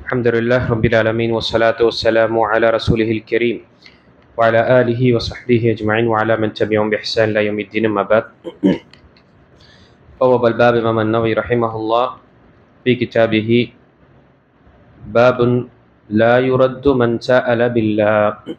الحمد لله رب العالمين والصلاة والسلام على رسوله الكريم وعلى آله وصحبه أجمعين وعلى من تبعهم بإحسان إلى يوم الدين. أما بعد، بواب الباب إمام النووي رحمه الله في كتابه باب لا يرد من سأل بالله.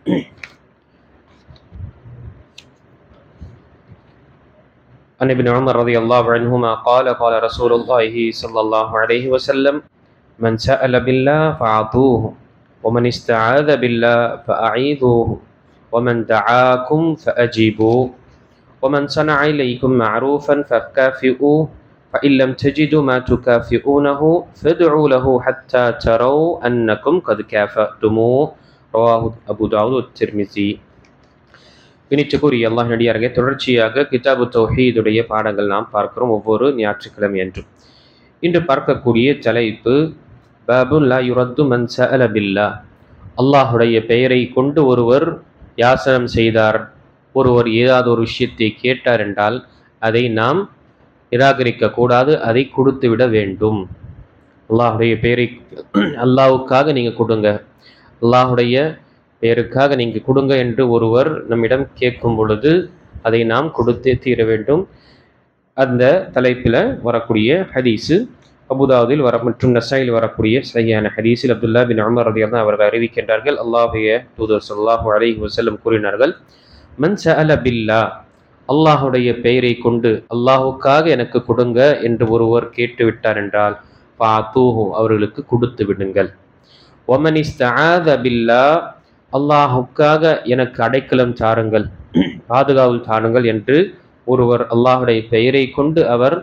عن ابن عمر رضي الله عنهما قال قال رسول الله صلى الله عليه وسلم: من سأل بالله فأعطوه، ومن استعاذ بالله فأعيذوه، ومن دعاكم فأجيبوا، ومن صنع إليكم معروفا فكافئوه، فإن لم تجدوا ما تكافئونه فادعوا له حتى تروا أنكم قد كافأتموه. رواه أبو داود الترمذي. பிணிச்சுக்குரிய அல்லாஹ் நடிகாரங்க, தொடர்ச்சியாக கிதாபு தௌஹீதுடைய பாடங்கள் நாம் பார்க்கிறோம் ஒவ்வொரு ஞாயிற்றுக்கிழமை என்றும். இன்று பார்க்கக்கூடிய தலைப்பு பாபுன் லா யுரத்து மன் சஅல பில்லாஹ். அல்லாஹுடைய பெயரை கொண்டு ஒருவர் யாசனம் செய்தார், ஒருவர் ஏதாவது ஒரு விஷயத்தை கேட்டார் என்றால் அதை நாம் நிராகரிக்க கூடாது, அதை கொடுத்து விட வேண்டும். அல்லாஹுடைய பெயரை அல்லாஹுக்காக நீங்கள் கொடுங்க, அல்லாஹுடைய பெயருக்காக நீங்கள் கொடுங்க என்று ஒருவர் நம்மிடம் கேட்கும் பொழுது அதை நாம் கொடுத்தே தீர வேண்டும். அந்த தலைப்பில் வரக்கூடிய ஹதீஸு அபுதாவுதில் மற்றும் நசாயில் வரக்கூடிய சரியான ஹதீஸில் அப்துல்லா பின் உமர் ரலியல்லாஹு அன்ஹு அவர்கள் அறிவிக்கின்றார்கள், அல்லாஹுடைய தூதர் ஸல்லல்லாஹு அலைஹி வஸல்லம் கூறினார்கள், மன் சஅல பில்லாஹ், அல்லாஹுடைய பெயரை கொண்டு அல்லாஹுக்காக எனக்கு கொடுங்க என்று ஒருவர் கேட்டுவிட்டார் என்றால் ஃபஅதூஹு, அவர்களுக்கு கொடுத்து விடுங்கள். வமன் இஸ்தஆத பில்லாஹ், அல்லாஹுக்காக எனக்கு அடைக்கலம் தாருங்கள், பாதுகாவல் தாருங்கள் என்று ஒருவர் அல்லாஹுடைய பெயரை கொண்டு அவர்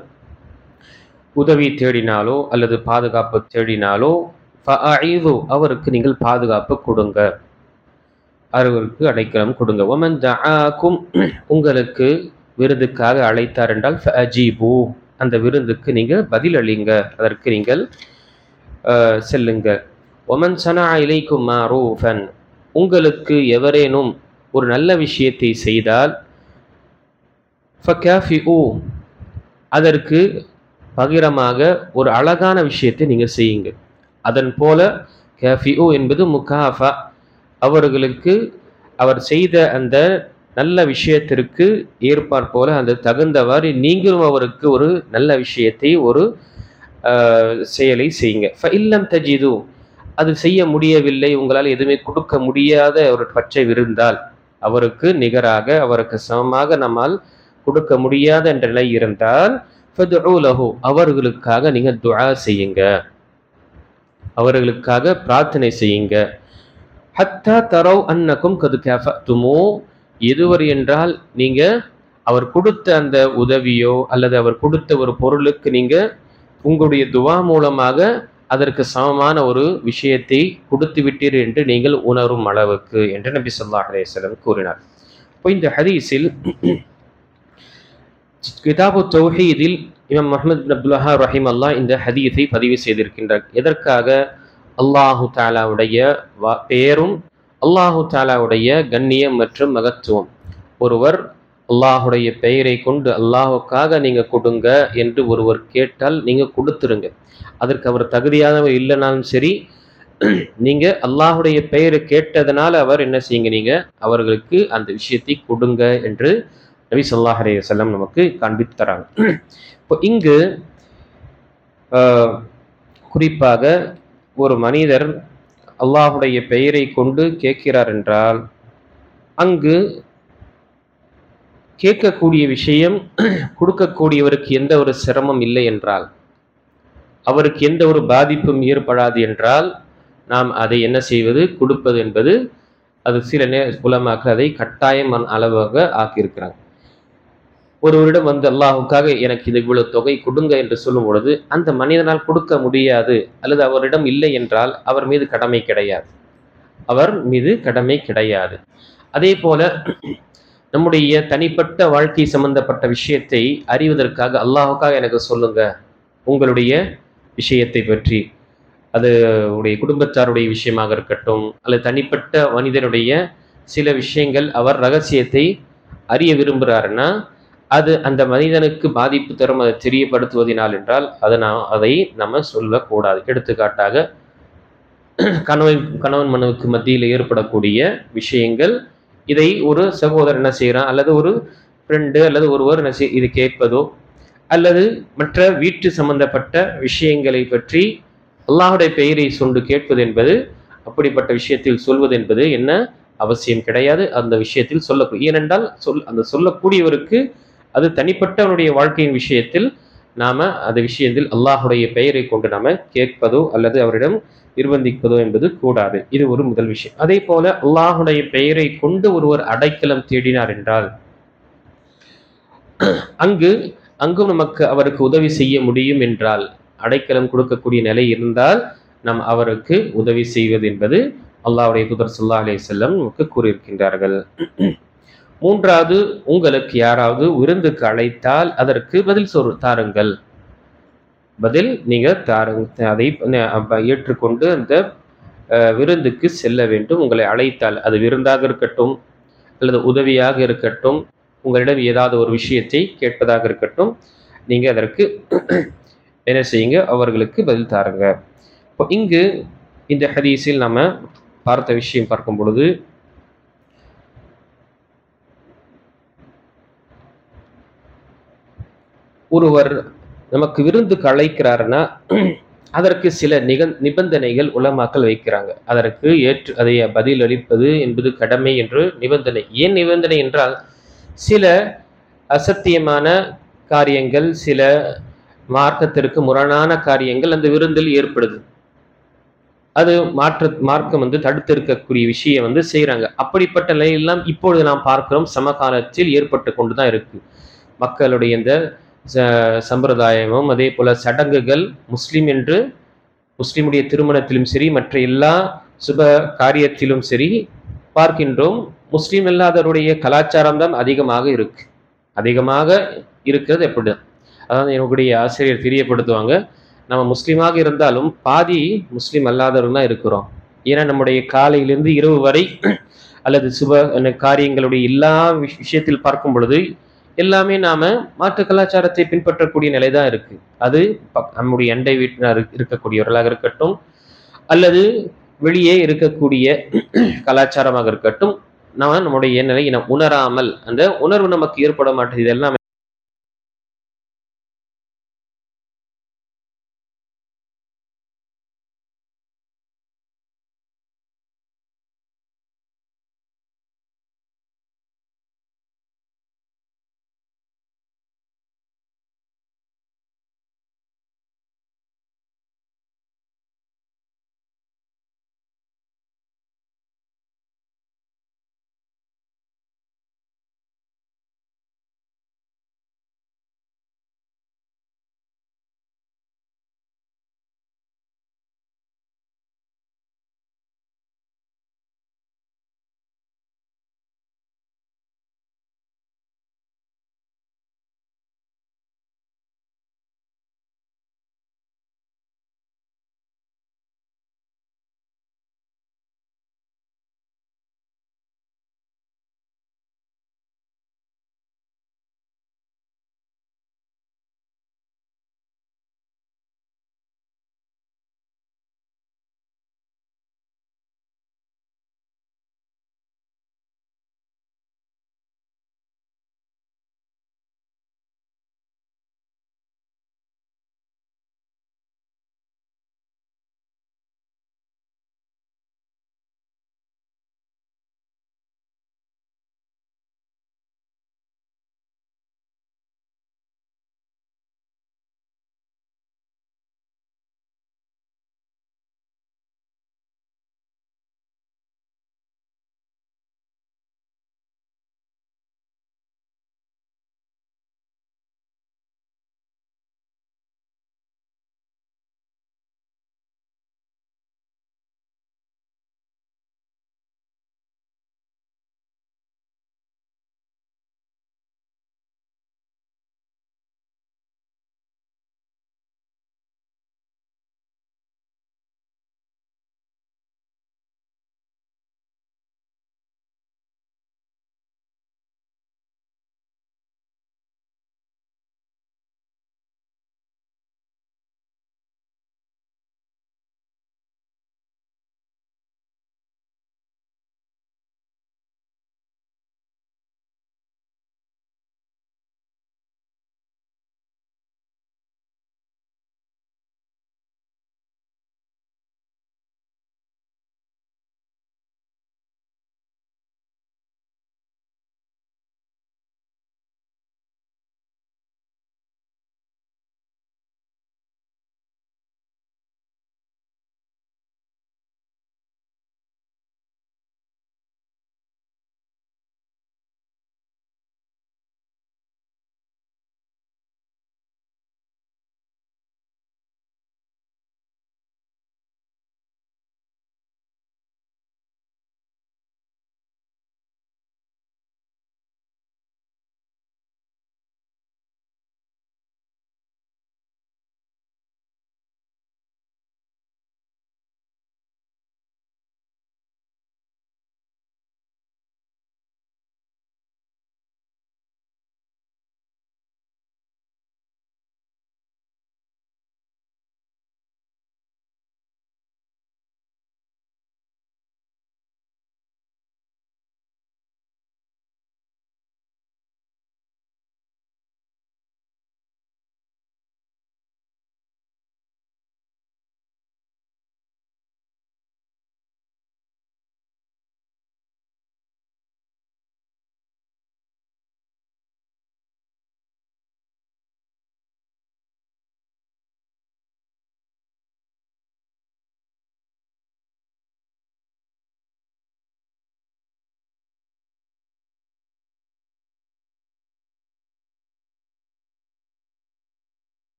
உதவி தேடினாலோ அல்லது பாதுகாப்பு தேடினாலோ ஃபஅஈது, அவருக்கு நீங்கள் பாதுகாப்பு கொடுங்க, அவருக்கு அடைக்கலம் கொடுங்க. வமன் தஆக்கும், உங்களுக்கு விருந்துக்காக அழைத்தார் என்றால் ஃபஅஜீபு, அந்த விருந்துக்கு நீங்கள் பதில் அளிங்க, அதற்கு நீங்கள் செல்லுங்க. வமன் சனஅ இலைக்கும் மஅரூஃபன், உங்களுக்கு எவரேனும் ஒரு நல்ல விஷயத்தை செய்தால் ஃபகாஃபிஉ, அதற்கு பகிரமாக ஒரு அழகான விஷயத்தை நீங்கள் செய்யுங்க. அதன் போல காஃபிஉ என்பது முகாஃபா, அவர்களுக்கு அவர் செய்த அந்த நல்ல விஷயத்திற்கு ஏற்பாற்போல அந்த தகுந்தவாறு நீங்களும் அவருக்கு ஒரு நல்ல விஷயத்தை ஒரு செயலை செய்யுங்க. ஃபஇல்லம் தஜிது, அது செய்ய முடியவில்லை, உங்களால் எதுவுமே கொடுக்க முடியாத ஒரு பற்றை இருந்தால், அவருக்கு நிகராக அவருக்கு சமமாக நம்மால் கொடுக்க முடியாத என்ற நிலை இருந்தால் ஃபதுஉ லஹு, அவர்களுக்காக நீங்கள் துஆ செய்யுங்க, அவர்களுக்காக பிரார்த்தனை செய்யுங்க. ஹத்தா தரவ் அன்னக்கும் கது கஃபஅதுமு, எதுவரை என்றால் நீங்கள் அவர் கொடுத்த அந்த உதவியோ அல்லது அவர் கொடுத்த ஒரு பொருளுக்கு நீங்கள் உங்களுடைய துஆ மூலமாக அதற்கு சமமான ஒரு விஷயத்தை கொடுத்து விட்டீர் என்று நீங்கள் உணரும் அளவுக்கு என்று நபி ஸல்லல்லாஹு அலைஹி வஸல்லம் கூறினார். இப்போ இந்த ஹதீஸில் கிதாபு தௌஹீதில் இமாம் முஹம்மது பின் அப்துல் வஹ்ஹாப் ரஹிமஹுல்லாஹ் இந்த ஹதீஸை பதிவு செய்திருக்கின்றார். எதற்காக? அல்லாஹு தஆலாவுடைய பெயரும் அல்லாஹு தஆலாவுடைய கண்ணியம் மற்றும் மகத்துவம். ஒருவர் அல்லாஹுடைய பெயரை கொண்டு அல்லாஹுக்காக நீங்கள் கொடுங்க என்று ஒருவர் கேட்டால் நீங்கள் கொடுத்துருங்க. அதற்கு அவர் தகுதியானவர் இல்லைனாலும் சரி, நீங்கள் அல்லாஹுடைய பெயரை கேட்டதனால் அவர் என்ன செய்யுங்க, நீங்கள் அவர்களுக்கு அந்த விஷயத்தை கொடுங்க என்று நபி ஸல்லல்லாஹு அலைஹி வஸல்லம் நமக்கு காண்பித்து தராங்க. இப்போ இங்கு குறிப்பாக ஒரு மனிதர் அல்லாஹுடைய பெயரை கொண்டு கேட்கிறார் என்றால் அங்கு கேட்கக்கூடிய விஷயம் கொடுக்கக்கூடியவருக்கு எந்த ஒரு சிரமம் இல்லை என்றால், அவருக்கு எந்த ஒரு பாதிப்பும் ஏற்படாது என்றால் நாம் அதை என்ன செய்வது, கொடுப்பது என்பது அது சில உலமாக்கள் அதை கட்டாயம் அளவாக ஆக்கியிருக்கிறாங்க. ஒருவரிடம் வந்து அல்லாஹுக்காக எனக்கு இது இவ்வளவு தொகை கொடுங்க என்று சொல்லும் பொழுது அந்த மனிதனால் கொடுக்க முடியாது அல்லது அவரிடம் இல்லை என்றால் அவர் மீது கடமை கிடையாது, அவர் மீது கடமை கிடையாது. அதே போல நம்முடைய தனிப்பட்ட வாழ்க்கை சம்பந்தப்பட்ட விஷயத்தை அறிவதற்காக அல்லாஹுக்காக எனக்கு சொல்லுங்க உங்களுடைய விஷயத்தை பற்றி, அது உடைய குடும்பத்தாருடைய விஷயமாக இருக்கட்டும் அல்லது தனிப்பட்ட மனிதனுடைய சில விஷயங்கள் அவர் ரகசியத்தை அறிய விரும்புகிறாருன்னா அது அந்த மனிதனுக்கு பாதிப்பு தரும், அதை தெரியப்படுத்துவதனால் என்றால் அதை நம்ம சொல்லக்கூடாது. எடுத்துக்காட்டாக கணவன் மனைவிக்கு மத்தியில் ஏற்படக்கூடிய விஷயங்கள், இதை ஒரு சகோதரர் என்ன செய்யறான், அல்லது ஒரு ஃப்ரெண்டு அல்லது ஒருவர் என்ன இது கேட்பதோ, அல்லது மற்ற வீட்டு சம்பந்தப்பட்ட விஷயங்களை பற்றி அல்லாஹுடைய பெயரை சொண்டு கேட்பது என்பது, அப்படிப்பட்ட விஷயத்தில் சொல்வது என்பது என்ன அவசியம் கிடையாது. அந்த விஷயத்தில் சொல்லக்கூடிய, ஏனென்றால் அந்த சொல்லக்கூடியவருக்கு அது தனிப்பட்டவனுடைய வாழ்க்கையின் விஷயத்தில் நாம அந்த விஷயத்தில் அல்லாஹுடைய பெயரை கொண்டு நாம கேட்பதோ அல்லது அவரிடம் நிர்பந்திப்பதோ என்பது கூடாது. இது ஒரு முதல் விஷயம். அதே போல அல்லாஹுடைய பெயரை கொண்டு ஒருவர் அடைக்கலம் தேடினார் என்றால், அங்கும் நமக்கு அவருக்கு உதவி செய்ய முடியும் என்றால், அடைக்கலம் கொடுக்கக்கூடிய நிலை இருந்தால் நாம் அவருக்கு உதவி செய்வது என்பது அல்லாஹ்வுடைய தூதர் ஸல்லல்லாஹு அலைஹி வஸல்லம் நமக்கு கூறியிருக்கின்றார்கள். மூன்றாவது, உங்களுக்கு யாராவது விருந்துக்கு அழைத்தால் அதற்கு பதில் தாருங்கள். பதில் நீங்க தாருங்க. அதை ஏற்றுக்கொண்டு அந்த விருந்துக்கு செல்ல வேண்டும். உங்களை அழைத்தால், அது விருந்தாக இருக்கட்டும் அல்லது உதவியாக இருக்கட்டும், உங்களிடம் ஏதாவது ஒரு விஷயத்தை கேட்பதாக இருக்கட்டும், நீங்க அதற்கு என்ன செய்யுங்க, அவர்களுக்கு பதில் தாருங்க. இப்போ இங்கு இந்த ஹதீஸில் நம்ம பார்த்த விஷயம் பார்க்கும் பொழுது, ஒருவர் நமக்கு விருந்துக்கு அழைக்கிறாருன்னா அதற்கு சில நிபந்தனைகள் உலமாக்கள் வைக்கிறாங்க. அதற்கு அதை பதில் அளிப்பது என்பது கடமை என்று நிபந்தனை. ஏன் நிபந்தனை என்றால், சில அசத்தியமான காரியங்கள், சில மார்க்கத்திற்கு முரணான காரியங்கள் அந்த விருந்தில் ஏற்படுது. அது மார்க்கம் தடுத்து இருக்கக்கூடிய விஷயம் செய்யறாங்க. அப்படிப்பட்ட நிலையெல்லாம் இப்பொழுது நாம் பார்க்கிறோம், சமகாலத்தில் ஏற்பட்டு கொண்டுதான் இருக்கு. மக்களுடைய இந்த சம்பிரதாயமும் அதே போல சடங்குகள், முஸ்லிமுடைய திருமணத்திலும் சரி, மற்ற எல்லா சுப காரியத்திலும் சரி பார்க்கின்றோம், முஸ்லிம் அல்லாதவருடைய கலாச்சாரம் தான் அதிகமாக இருக்கிறது. எப்படிதான், அதாவது என்னுடைய ஆசிரியர் தெரியப்படுத்துவாங்க, நம்ம முஸ்லீமாக இருந்தாலும் பாதி முஸ்லீம் அல்லாதவர்கள் தான் இருக்கிறோம். ஏன்னா நம்முடைய காலையிலிருந்து இரவு வரை அல்லது சுப காரியங்களுடைய எல்லா விஷயத்தில் பார்க்கும் பொழுது எல்லாமே நாம மாற்று கலாச்சாரத்தை பின்பற்றக்கூடிய நிலைதான் இருக்கு. அது நம்முடைய அண்டை வீட்டினர் இருக்கக்கூடியவர்களாக இருக்கட்டும் அல்லது வெளியே இருக்கக்கூடிய கலாச்சாரமாக இருக்கட்டும், நம்முடைய நிலையை உணராமல் அந்த உணர்வு நமக்கு ஏற்பட மாட்டேது. இதெல்லாம்